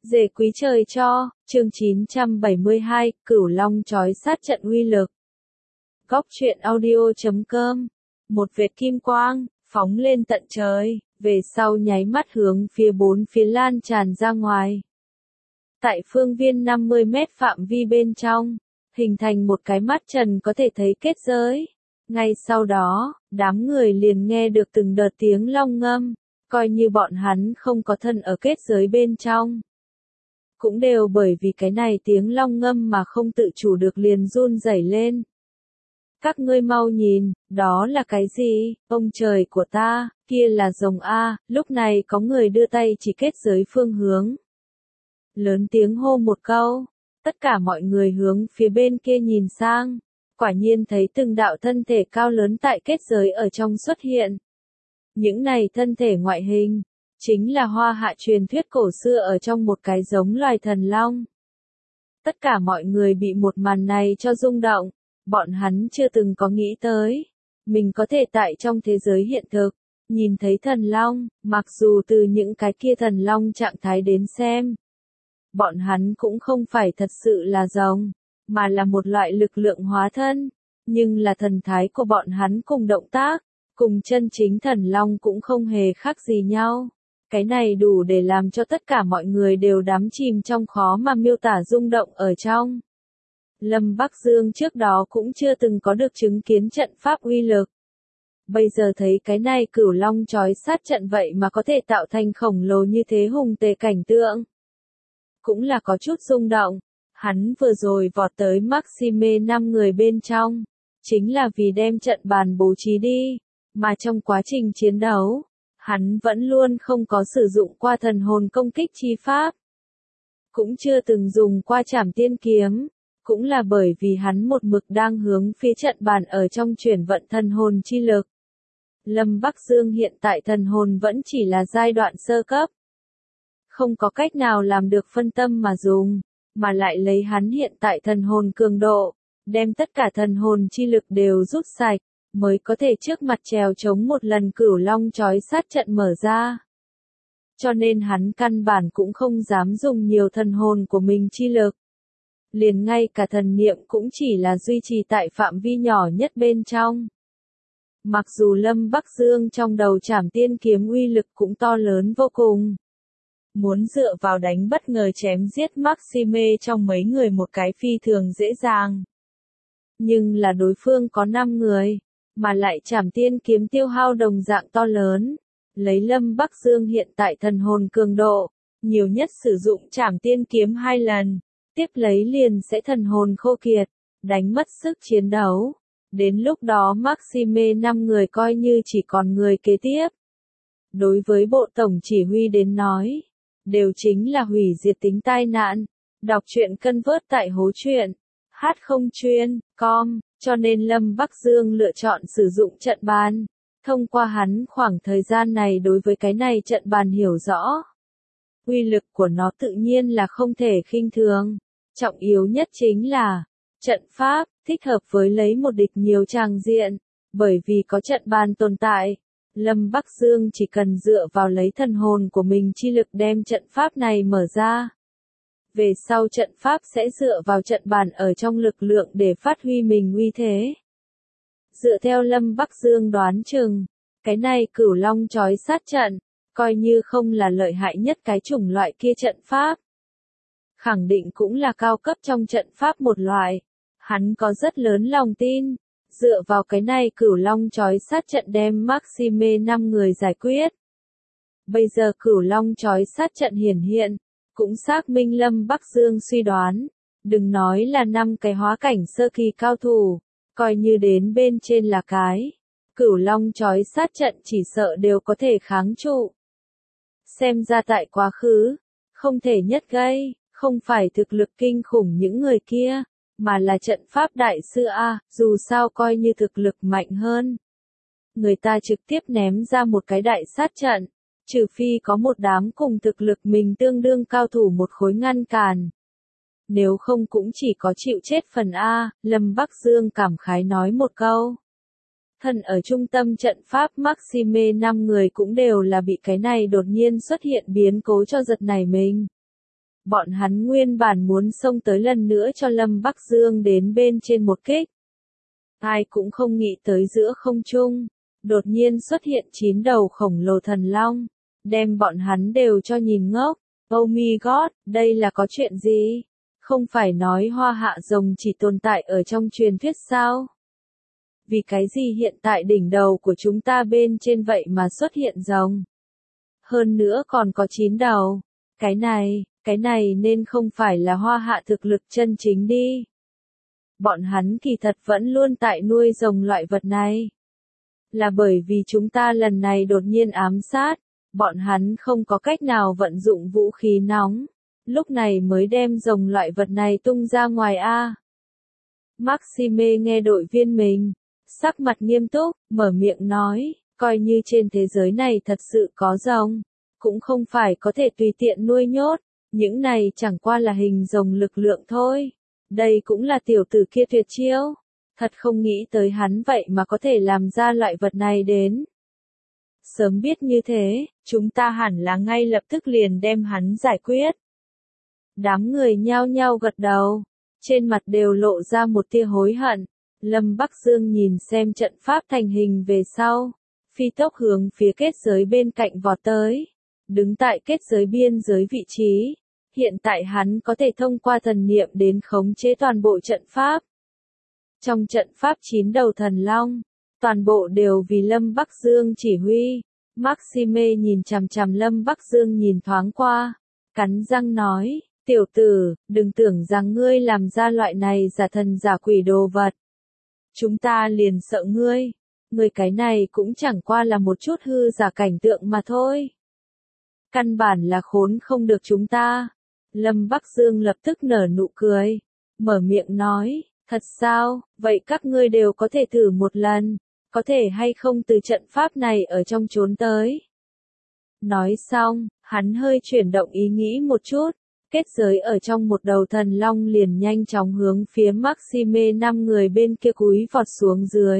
Dề quý trời cho, chương 972, Cửu Long trói sát trận uy lực. Góc truyện audio.com. Một vệt kim quang, phóng lên tận trời, về sau nháy mắt hướng phía bốn phía lan tràn ra ngoài. Tại phương viên 50 mét phạm vi bên trong, hình thành một cái mắt trần có thể thấy kết giới. Ngay sau đó, đám người liền nghe được từng đợt tiếng long ngâm, coi như bọn hắn không có thân ở kết giới bên trong. Cũng đều bởi vì cái này tiếng long ngâm mà không tự chủ được liền run rẩy lên. Các ngươi mau nhìn, đó là cái gì? Ông trời của ta, kia là rồng A. Lúc này có người đưa tay chỉ kết giới phương hướng. Lớn tiếng hô một câu, tất cả mọi người hướng phía bên kia nhìn sang. Quả nhiên thấy từng đạo thân thể cao lớn tại kết giới ở trong xuất hiện. Những này thân thể ngoại hình, chính là Hoa Hạ truyền thuyết cổ xưa ở trong một cái giống loài thần long. Tất cả mọi người bị một màn này cho rung động, bọn hắn chưa từng có nghĩ tới. Mình có thể tại trong thế giới hiện thực, nhìn thấy thần long, mặc dù từ những cái kia thần long trạng thái đến xem. Bọn hắn cũng không phải thật sự là rồng, mà là một loại lực lượng hóa thân, nhưng là thần thái của bọn hắn cùng động tác, cùng chân chính thần long cũng không hề khác gì nhau. Cái này đủ để làm cho tất cả mọi người đều đắm chìm trong khó mà miêu tả rung động ở trong. Lâm Bắc Dương trước đó cũng chưa từng có được chứng kiến trận pháp uy lực. Bây giờ thấy cái này Cửu Long trói sát trận vậy mà có thể tạo thành khổng lồ như thế hùng tề cảnh tượng. Cũng là có chút rung động, hắn vừa rồi vọt tới Maxime 5 người bên trong, chính là vì đem trận bàn bố trí đi, mà trong quá trình chiến đấu, hắn vẫn luôn không có sử dụng qua thần hồn công kích chi pháp. Cũng chưa từng dùng qua trảm tiên kiếm, cũng là bởi vì hắn một mực đang hướng phía trận bàn ở trong chuyển vận thần hồn chi lực. Lâm Bắc Dương hiện tại thần hồn vẫn chỉ là giai đoạn sơ cấp. Không có cách nào làm được phân tâm mà dùng, mà lại lấy hắn hiện tại thần hồn cường độ, đem tất cả thần hồn chi lực đều rút sạch, mới có thể trước mặt trèo chống một lần Cửu Long trói sát trận mở ra. Cho nên hắn căn bản cũng không dám dùng nhiều thần hồn của mình chi lực. Liền ngay cả thần niệm cũng chỉ là duy trì tại phạm vi nhỏ nhất bên trong. Mặc dù Lâm Bắc Dương trong đầu trảm tiên kiếm uy lực cũng to lớn vô cùng. Muốn dựa vào đánh bất ngờ chém giết Maxime trong mấy người một cái phi thường dễ dàng. Nhưng là đối phương có 5 người, mà lại trảm tiên kiếm tiêu hao đồng dạng to lớn. Lấy Lâm Bắc Dương hiện tại thần hồn cường độ, nhiều nhất sử dụng trảm tiên kiếm 2 lần, tiếp lấy liền sẽ thần hồn khô kiệt, đánh mất sức chiến đấu. Đến lúc đó Maxime 5 người coi như chỉ còn người kế tiếp. Đối với bộ tổng chỉ huy đến nói, đều chính là hủy diệt tính tai nạn. Đọc truyện cân vớt tại hố truyện h0chuyên.com, cho nên Lâm Bắc Dương lựa chọn sử dụng trận bàn. Thông qua hắn khoảng thời gian này đối với cái này trận bàn hiểu rõ. Uy lực của nó tự nhiên là không thể khinh thường. Trọng yếu nhất chính là, trận pháp, thích hợp với lấy một địch nhiều tràng diện. Bởi vì có trận bàn tồn tại, Lâm Bắc Dương chỉ cần dựa vào lấy thần hồn của mình chi lực đem trận pháp này mở ra. Về sau trận pháp sẽ dựa vào trận bàn ở trong lực lượng để phát huy mình uy thế. Dựa theo Lâm Bắc Dương đoán chừng, cái này Cửu Long trói sát trận, coi như không là lợi hại nhất cái chủng loại kia trận pháp. Khẳng định cũng là cao cấp trong trận pháp một loại. Hắn có rất lớn lòng tin, dựa vào cái này Cửu Long trói sát trận đem Maxime 5 người giải quyết. Bây giờ Cửu Long trói sát trận hiển hiện, cũng xác minh Lâm Bắc Dương suy đoán, đừng nói là 5 cái hóa cảnh sơ kỳ cao thủ, coi như đến bên trên là cái Cửu Long trói sát trận chỉ sợ đều có thể kháng trụ. Xem ra tại quá khứ, không thể nhất gây, không phải thực lực kinh khủng những người kia, mà là trận pháp đại sư A, dù sao coi như thực lực mạnh hơn. Người ta trực tiếp ném ra một cái đại sát trận, trừ phi có một đám cùng thực lực mình tương đương cao thủ một khối ngăn cản. Nếu không cũng chỉ có chịu chết phần A, Lâm Bắc Dương cảm khái nói một câu. Thân ở trung tâm trận pháp Maxime 5 người cũng đều là bị cái này đột nhiên xuất hiện biến cố cho giật nảy mình. Bọn hắn nguyên bản muốn xông tới lần nữa cho Lâm Bắc Dương đến bên trên một kích. Ai cũng không nghĩ tới giữa không trung, đột nhiên xuất hiện 9 đầu khổng lồ thần long, đem bọn hắn đều cho nhìn ngốc. Oh my god, đây là có chuyện gì? Không phải nói hoa hạ rồng chỉ tồn tại ở trong truyền thuyết sao? Vì cái gì hiện tại đỉnh đầu của chúng ta bên trên vậy mà xuất hiện rồng? Hơn nữa còn có 9 đầu. Cái này nên không phải là hoa hạ thực lực chân chính đi. Bọn hắn kỳ thật vẫn luôn tại nuôi rồng loại vật này. Là bởi vì chúng ta lần này đột nhiên ám sát, bọn hắn không có cách nào vận dụng vũ khí nóng, lúc này mới đem rồng loại vật này tung ra ngoài a. Maxime nghe đội viên mình, sắc mặt nghiêm túc, mở miệng nói, coi như trên thế giới này thật sự có rồng, cũng không phải có thể tùy tiện nuôi nhốt, những này chẳng qua là hình rồng lực lượng thôi. Đây cũng là tiểu tử kia tuyệt chiêu, thật không nghĩ tới hắn vậy mà có thể làm ra loại vật này đến. Sớm biết như thế, chúng ta hẳn là ngay lập tức liền đem hắn giải quyết. Đám người nhao nhao gật đầu, trên mặt đều lộ ra một tia hối hận. Lâm Bắc Dương nhìn xem trận pháp thành hình về sau, phi tốc hướng phía kết giới bên cạnh vọt tới, đứng tại kết giới biên giới vị trí. Hiện tại hắn có thể thông qua thần niệm đến khống chế toàn bộ trận pháp. Trong trận pháp 9 đầu thần long, toàn bộ đều vì Lâm Bắc Dương chỉ huy. Maxime nhìn chằm chằm Lâm Bắc Dương nhìn thoáng qua, cắn răng nói, tiểu tử, đừng tưởng rằng ngươi làm ra loại này giả thần giả quỷ đồ vật. Chúng ta liền sợ ngươi cái này cũng chẳng qua là một chút hư giả cảnh tượng mà thôi. Căn bản là khốn không được chúng ta. Lâm Bắc Dương lập tức nở nụ cười, mở miệng nói, thật sao, vậy các ngươi đều có thể thử một lần, có thể hay không từ trận pháp này ở trong trốn tới. Nói xong, hắn hơi chuyển động ý nghĩ một chút, kết giới ở trong một đầu thần long liền nhanh chóng hướng phía Maxime 5 người bên kia cúi vọt xuống dưới.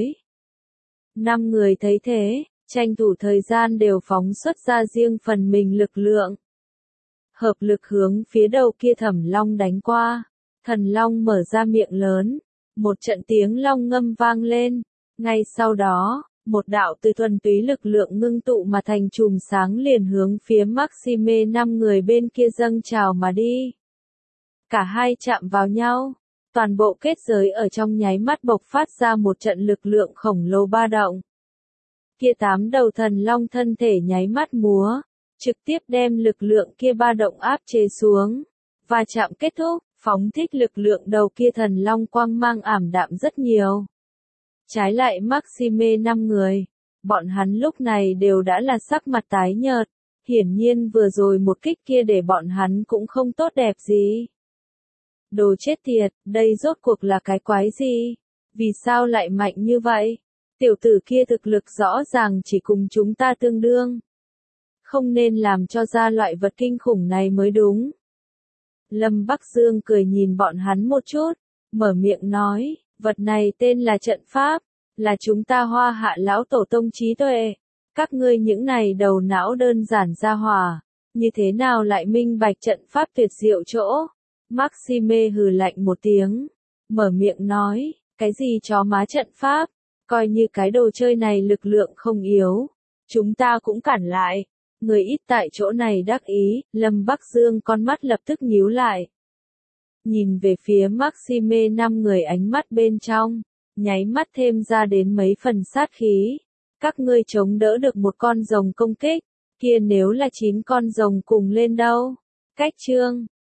5 người thấy thế, tranh thủ thời gian đều phóng xuất ra riêng phần mình lực lượng. Hợp lực hướng phía đầu kia thẩm long đánh qua, thần long mở ra miệng lớn, một trận tiếng long ngâm vang lên, ngay sau đó, một đạo từ thuần túy lực lượng ngưng tụ mà thành chùm sáng liền hướng phía Maxime 5 người bên kia dâng trào mà đi. Cả hai chạm vào nhau, toàn bộ kết giới ở trong nháy mắt bộc phát ra một trận lực lượng khổng lồ ba động. Kia 8 đầu thần long thân thể nháy mắt múa, trực tiếp đem lực lượng kia ba động áp chế xuống, và chạm kết thúc, phóng thích lực lượng đầu kia thần long quang mang ảm đạm rất nhiều. Trái lại Maxime 5 người, bọn hắn lúc này đều đã là sắc mặt tái nhợt, hiển nhiên vừa rồi một kích kia để bọn hắn cũng không tốt đẹp gì. Đồ chết tiệt, đây rốt cuộc là cái quái gì? Vì sao lại mạnh như vậy? Tiểu tử kia thực lực rõ ràng chỉ cùng chúng ta tương đương. Không nên làm cho ra loại vật kinh khủng này mới đúng. Lâm Bắc Dương cười nhìn bọn hắn một chút, mở miệng nói, vật này tên là trận pháp, là chúng ta Hoa Hạ lão tổ tông trí tuệ. Các ngươi những này đầu não đơn giản ra hỏa, như thế nào lại minh bạch trận pháp tuyệt diệu chỗ? Maxime hừ lạnh một tiếng, mở miệng nói, cái gì chó má trận pháp, coi như cái đồ chơi này lực lượng không yếu, chúng ta cũng cản lại. Người ít tại chỗ này đắc ý, Lâm Bắc Dương con mắt lập tức nhíu lại. Nhìn về phía Maxime 5 người ánh mắt bên trong, nháy mắt thêm ra đến mấy phần sát khí. Các ngươi chống đỡ được một con rồng công kích, kia nếu là 9 con rồng cùng lên đâu? Cách chương